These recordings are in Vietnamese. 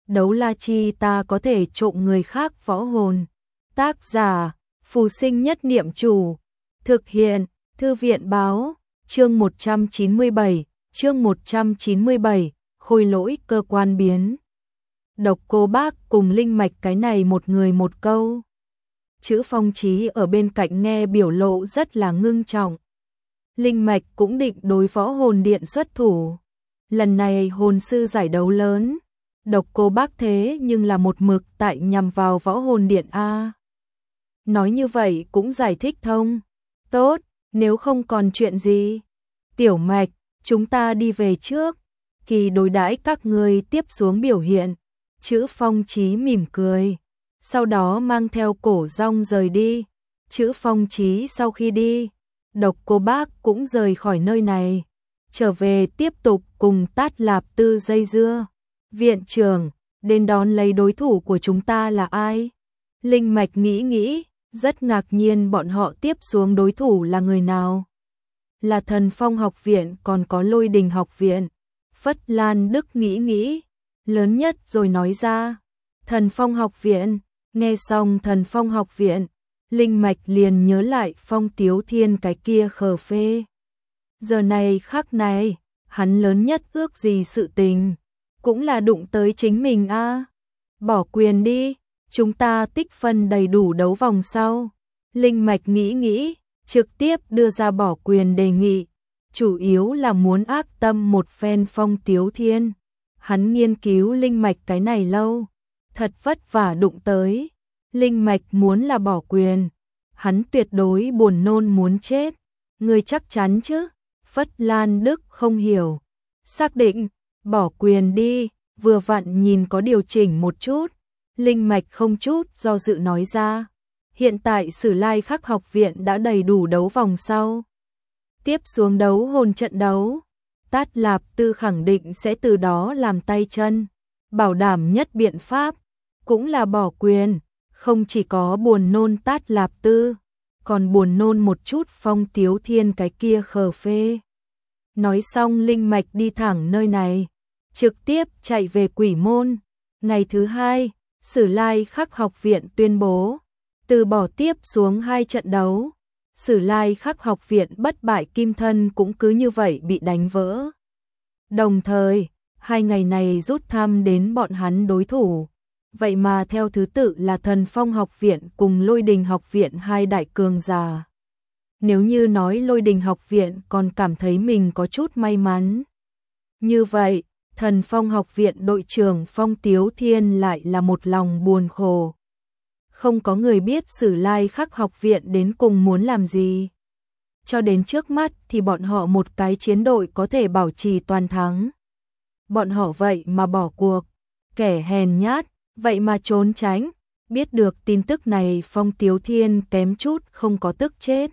đấu la chi ta có thể trộm người khác võ hồn. Tác giả, Phù Sinh Nhất Niệm Chủ. Thực hiện, Thư viện báo, chương 197, khôi lỗi cơ quan biến. Độc Cô Bác cùng Linh Mạch cái này một người một câu. Chữ Phong Chí ở bên cạnh nghe biểu lộ rất là ngưng trọng. Linh Mạch cũng định đối Võ Hồn Điện xuất thủ. Lần này hồn sư giải đấu lớn, Độc Cô Bác thế nhưng là một mực tại nhằm vào Võ Hồn Điện a. Nói như vậy cũng giải thích thông. Tốt, nếu không còn chuyện gì, Tiểu Mạch, chúng ta đi về trước. Kỳ đối đãi các ngươi tiếp xuống biểu hiện. Chữ Phong Chí mỉm cười, sau đó mang theo Cổ Rong rời đi. Chữ Phong Chí sau khi đi, Độc Cô Bác cũng rời khỏi nơi này, trở về tiếp tục cùng Tát Lạp Tư dây dưa. Viện trưởng, đến đón lấy đối thủ của chúng ta là ai? Linh Mạch nghĩ, rất ngạc nhiên bọn họ tiếp xuống đối thủ là người nào? Là Thần Phong học viện còn có Lôi Đình học viện. Phất Lan Đức nghĩ, lớn nhất rồi nói ra. Thần Phong học viện. Nghe xong Thần Phong học viện, Linh Mạch liền nhớ lại Phong Tiếu Thiên cái kia khờ phê. Giờ này khắc này, hắn lớn nhất ước gì sự tình, cũng là đụng tới chính mình a. Bỏ quyền đi, chúng ta tích phân đầy đủ đấu vòng sau. Linh Mạch nghĩ, trực tiếp đưa ra bỏ quyền đề nghị, chủ yếu là muốn ác tâm một phen Phong Tiếu Thiên. Hắn nghiên cứu Linh Mạch cái này lâu, thật vất vả đụng tới. Linh Mạch muốn là bỏ quyền, hắn tuyệt đối buồn nôn muốn chết. Ngươi chắc chắn chứ? Phất Lan Đức không hiểu. Xác định, bỏ quyền đi, vừa vặn nhìn có điều chỉnh một chút. Linh Mạch không chút do dự nói ra. Hiện tại Sử Lai Khắc học viện đã đầy đủ đấu vòng sau. Tiếp xuống đấu hồn trận đấu, Tát Lạp Tư khẳng định sẽ từ đó làm tay chân. Bảo đảm nhất biện pháp, cũng là bỏ quyền. Không chỉ có buồn nôn Tát Lạp Tư, còn buồn nôn một chút Phong Tiếu Thiên cái kia khờ phê. Nói xong Linh Mạch đi thẳng nơi này, trực tiếp chạy về Quỷ Môn. Ngày thứ hai, Sử Lai Khắc học viện tuyên bố, từ bỏ tiếp xuống 2 trận đấu. Sử Lai Khắc học viện bất bại kim thân cũng cứ như vậy bị đánh vỡ. Đồng thời, 2 ngày này rút thăm đến bọn hắn đối thủ. Vậy mà theo thứ tự là Thần Phong học viện cùng Lôi Đình học viện 2 đại cường giả. Nếu như nói Lôi Đình học viện còn cảm thấy mình có chút may mắn. Như vậy, Thần Phong học viện đội trưởng Phong Tiếu Thiên lại là một lòng buồn khổ. Không có người biết Sử Lai Khắc học viện đến cùng muốn làm gì. Cho đến trước mắt thì bọn họ một cái chiến đội có thể bảo trì toàn thắng. Bọn họ vậy mà bỏ cuộc, kẻ hèn nhát, vậy mà trốn tránh. Biết được tin tức này Phong Tiếu Thiên kém chút không có tức chết.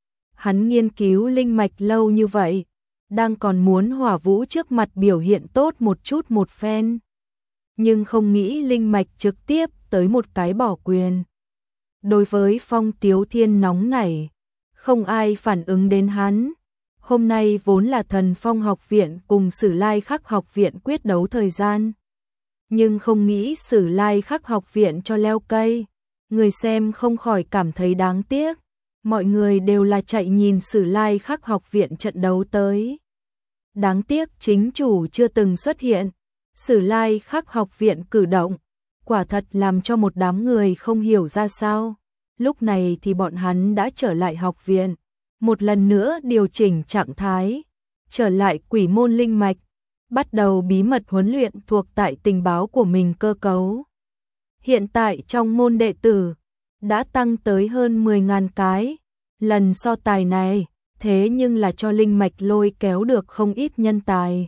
Hắn nghiên cứu Linh Mạch lâu như vậy, đang còn muốn Hỏa Vũ trước mặt biểu hiện tốt một chút một phen. Nhưng không nghĩ Linh Mạch trực tiếp tới một cái bỏ quyền. Đối với Phong Tiếu Thiên nóng nảy, không ai phản ứng đến hắn. Hôm nay vốn là Thần Phong học viện cùng Sử Lai Khắc học viện quyết đấu thời gian. Nhưng không nghĩ Sử Lai Khắc học viện cho leo cây. Người xem không khỏi cảm thấy đáng tiếc. Mọi người đều là chạy nhìn Sử Lai Khắc học viện trận đấu tới. Đáng tiếc chính chủ chưa từng xuất hiện. Sử Lai Khắc học viện cử động, quả thật làm cho một đám người không hiểu ra sao. Lúc này thì bọn hắn đã trở lại học viện, một lần nữa điều chỉnh trạng thái, trở lại Quỷ Môn Linh Mạch, bắt đầu bí mật huấn luyện thuộc tại tình báo của mình cơ cấu. Hiện tại trong môn đệ tử đã tăng tới hơn 10.000 cái. Lần so tài này, thế nhưng là cho Linh Mạch lôi kéo được không ít nhân tài.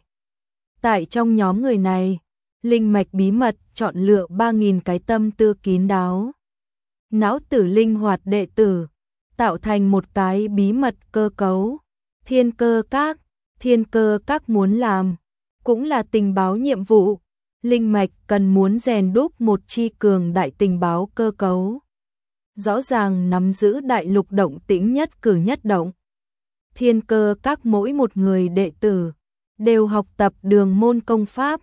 Tại trong nhóm người này, Linh Mạch bí mật chọn lựa 3.000 cái tâm tư kín đáo, não tử linh hoạt đệ tử, tạo thành một cái bí mật cơ cấu. Thiên cơ các muốn làm, cũng là tình báo nhiệm vụ. Linh Mạch cần muốn rèn đúc một chi cường đại tình báo cơ cấu. Rõ ràng nắm giữ đại lục động tĩnh nhất cử nhất động. Thiên cơ các mỗi một người đệ tử đều học tập đường môn công pháp,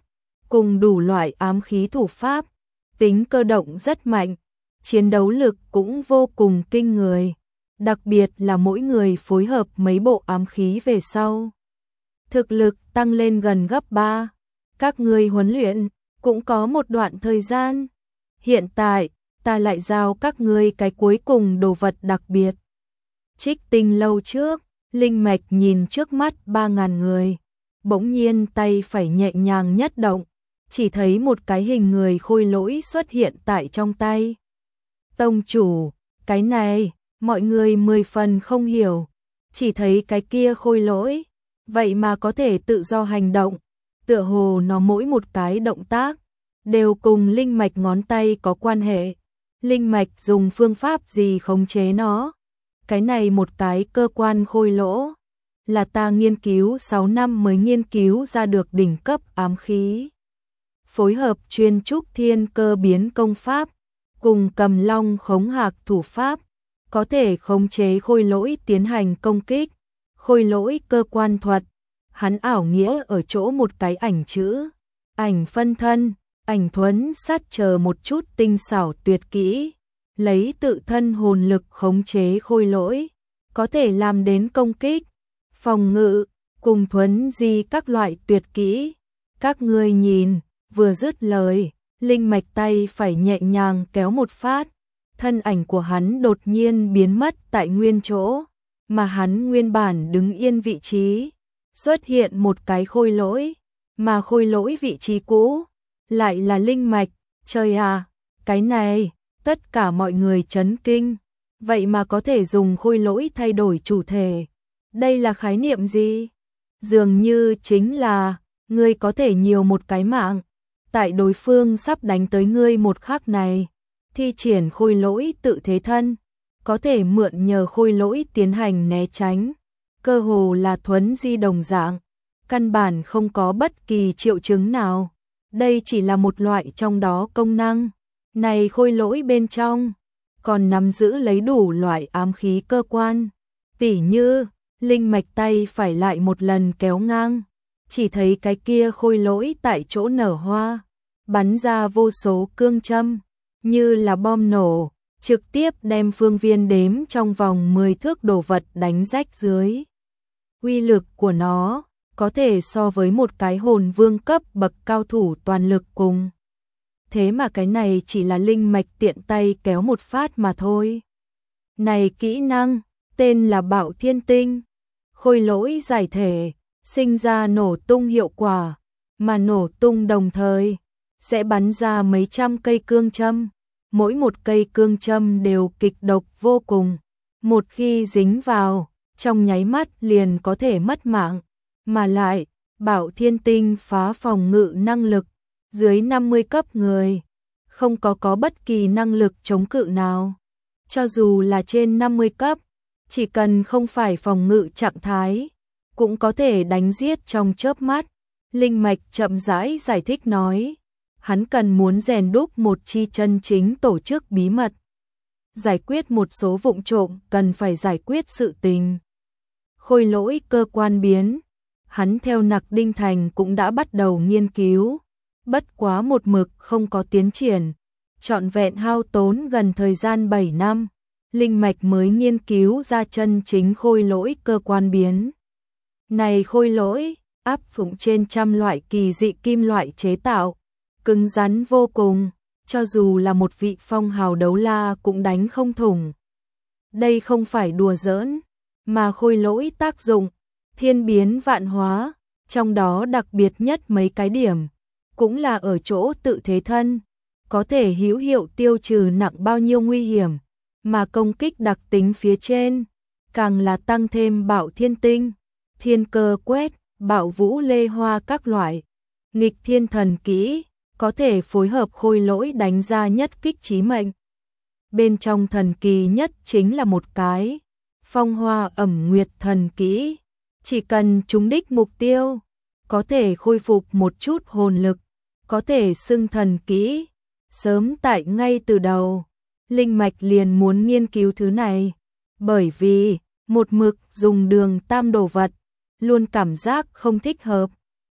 cùng đủ loại ám khí thủ pháp, tính cơ động rất mạnh, chiến đấu lực cũng vô cùng kinh người, đặc biệt là mỗi người phối hợp mấy bộ ám khí về sau. Thực lực tăng lên gần gấp 3, các ngươi huấn luyện cũng có một đoạn thời gian. Hiện tại, ta lại giao các ngươi cái cuối cùng đồ vật đặc biệt. Trích Tinh lâu trước, Linh Mạch nhìn trước mắt 3.000 người, bỗng nhiên tay phải nhẹ nhàng nhất động, chỉ thấy một cái hình người khôi lỗi xuất hiện tại trong tay. Tông chủ, cái này, mọi người 10 phần không hiểu, chỉ thấy cái kia khôi lỗi, vậy mà có thể tự do hành động, tựa hồ nó mỗi một cái động tác đều cùng linh mạch ngón tay có quan hệ. Linh mạch dùng phương pháp gì khống chế nó? Cái này một cái cơ quan khôi lỗ, là ta nghiên cứu 6 năm mới nghiên cứu ra được đỉnh cấp ám khí. Phối hợp chuyên trúc thiên cơ biến công pháp, cùng cầm long khống hạc thủ pháp, có thể khống chế khôi lỗi tiến hành công kích. Khôi lỗi cơ quan thuật, hắn ảo nghĩa ở chỗ một cái ảnh chữ, ảnh phân thân, ảnh thuấn sát chờ một chút tinh xảo tuyệt kỹ, lấy tự thân hồn lực khống chế khôi lỗi, có thể làm đến công kích, phòng ngự, cùng thuấn di các loại tuyệt kỹ. Các ngươi nhìn, vừa dứt lời, linh mạch tay phải nhẹ nhàng kéo một phát, thân ảnh của hắn đột nhiên biến mất tại nguyên chỗ, mà hắn nguyên bản đứng yên vị trí, xuất hiện một cái khôi lỗi, mà khôi lỗi vị trí cũ lại là linh mạch. Trời à, cái này, tất cả mọi người chấn kinh, vậy mà có thể dùng khôi lỗi thay đổi chủ thể. Đây là khái niệm gì? Dường như chính là, ngươi có thể nhiều một cái mạng, tại đối phương sắp đánh tới ngươi một khắc này, thi triển khôi lỗi tự thế thân, có thể mượn nhờ khôi lỗi tiến hành né tránh, cơ hồ là thuấn di đồng dạng, căn bản không có bất kỳ triệu chứng nào. Đây chỉ là một loại trong đó công năng. Này khôi lỗi bên trong còn nắm giữ lấy đủ loại ám khí cơ quan, tỉ như linh mạch tay phải lại một lần kéo ngang, chỉ thấy cái kia khôi lỗi tại chỗ nở hoa, bắn ra vô số cương châm, như là bom nổ, trực tiếp đem phương viên đếm trong vòng 10 thước đồ vật đánh rách dưới. Uy lực của nó có thể so với một cái hồn vương cấp bậc cao thủ toàn lực cùng. Thế mà cái này chỉ là linh mạch tiện tay kéo một phát mà thôi. Này kỹ năng, tên là Bạo Thiên Tinh. Khôi lỗi giải thể, sinh ra nổ tung hiệu quả, mà nổ tung đồng thời sẽ bắn ra mấy trăm cây cương châm. Mỗi một cây cương châm đều kịch độc vô cùng. Một khi dính vào, trong nháy mắt liền có thể mất mạng. Mà lại, Bạo Thiên Tinh phá phòng ngự năng lực, dưới 50 cấp người, không có bất kỳ năng lực chống cự nào. Cho dù là trên 50 cấp, chỉ cần không phải phòng ngự trạng thái, cũng có thể đánh giết trong chớp mắt. Linh mạch chậm rãi giải thích nói, hắn cần muốn rèn đúc một chi chân chính tổ chức bí mật, giải quyết một số vụng trộm cần phải giải quyết sự tình. Khôi lỗi cơ quan biến, hắn theo Nặc Đinh Thành cũng đã bắt đầu nghiên cứu, bất quá một mực không có tiến triển, trọn vẹn hao tốn gần thời gian 7 năm, linh mạch mới nghiên cứu ra chân chính khôi lỗi cơ quan biến. Này khôi lỗi, áp dụng trên trăm loại kỳ dị kim loại chế tạo, cứng rắn vô cùng, cho dù là một vị phong hào đấu la cũng đánh không thủng. Đây không phải đùa giỡn, mà khôi lỗi tác dụng thiên biến vạn hóa, trong đó đặc biệt nhất mấy cái điểm, cũng là ở chỗ tự thế thân, có thể hữu hiệu tiêu trừ nặng bao nhiêu nguy hiểm, mà công kích đặc tính phía trên, càng là tăng thêm Bạo Thiên Tinh, thiên cơ quét, bạo vũ lê hoa các loại, nghịch thiên thần kỹ, có thể phối hợp khôi lỗi đánh ra nhất kích chí mệnh. Bên trong thần kỳ nhất chính là một cái phong hoa ẩm nguyệt thần kỹ, chỉ cần trúng đích mục tiêu, có thể khôi phục một chút hồn lực, có thể xưng thần kỹ. Sớm tại ngay từ đầu, linh mạch liền muốn nghiên cứu thứ này, bởi vì một mực dùng đường tam đồ vật, luôn cảm giác không thích hợp,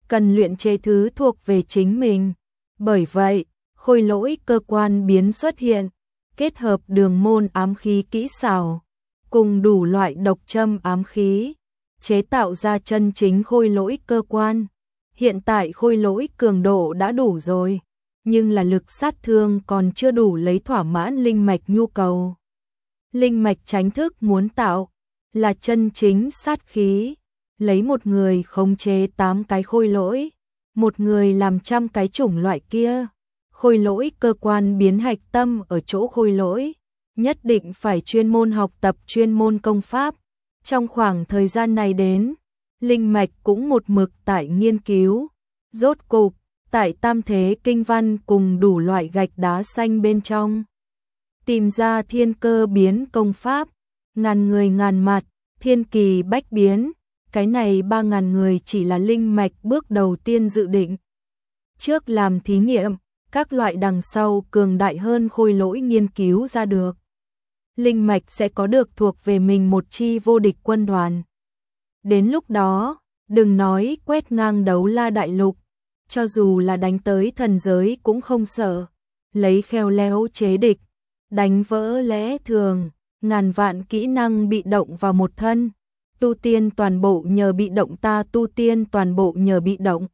cần luyện chế thứ thuộc về chính mình. Bởi vậy, khôi lỗi cơ quan biến xuất hiện, kết hợp đường môn ám khí kỹ xảo, cùng đủ loại độc châm ám khí, chế tạo ra chân chính khôi lỗi cơ quan. Hiện tại khôi lỗi cường độ đã đủ rồi, nhưng là lực sát thương còn chưa đủ lấy thỏa mãn linh mạch nhu cầu. Linh mạch tránh thức muốn tạo là chân chính sát khí, lấy một người khống chế 8 cái khôi lỗi, một người làm trăm cái chủng loại kia. Khôi lỗi cơ quan biến hạch tâm ở chỗ khôi lỗi, nhất định phải chuyên môn học tập chuyên môn công pháp. Trong khoảng thời gian này đến, linh mạch cũng một mực tại nghiên cứu. Rốt cục, tại tam thế kinh văn cùng đủ loại gạch đá xanh bên trong, tìm ra thiên cơ biến công pháp, ngàn người ngàn mặt, thiên kỳ bách biến. Cái này 3.000 người chỉ là linh mạch bước đầu tiên dự định. Trước làm thí nghiệm, các loại đằng sau cường đại hơn khôi lỗi nghiên cứu ra được. Linh mạch sẽ có được thuộc về mình một chi vô địch quân đoàn. Đến lúc đó, đừng nói quét ngang đấu la đại lục, cho dù là đánh tới thần giới cũng không sợ, lấy khéo léo chế địch, đánh vỡ lẽ thường, ngàn vạn kỹ năng bị động vào một thân. Tu tiên toàn bộ nhờ bị động, ta tu tiên toàn bộ nhờ bị động.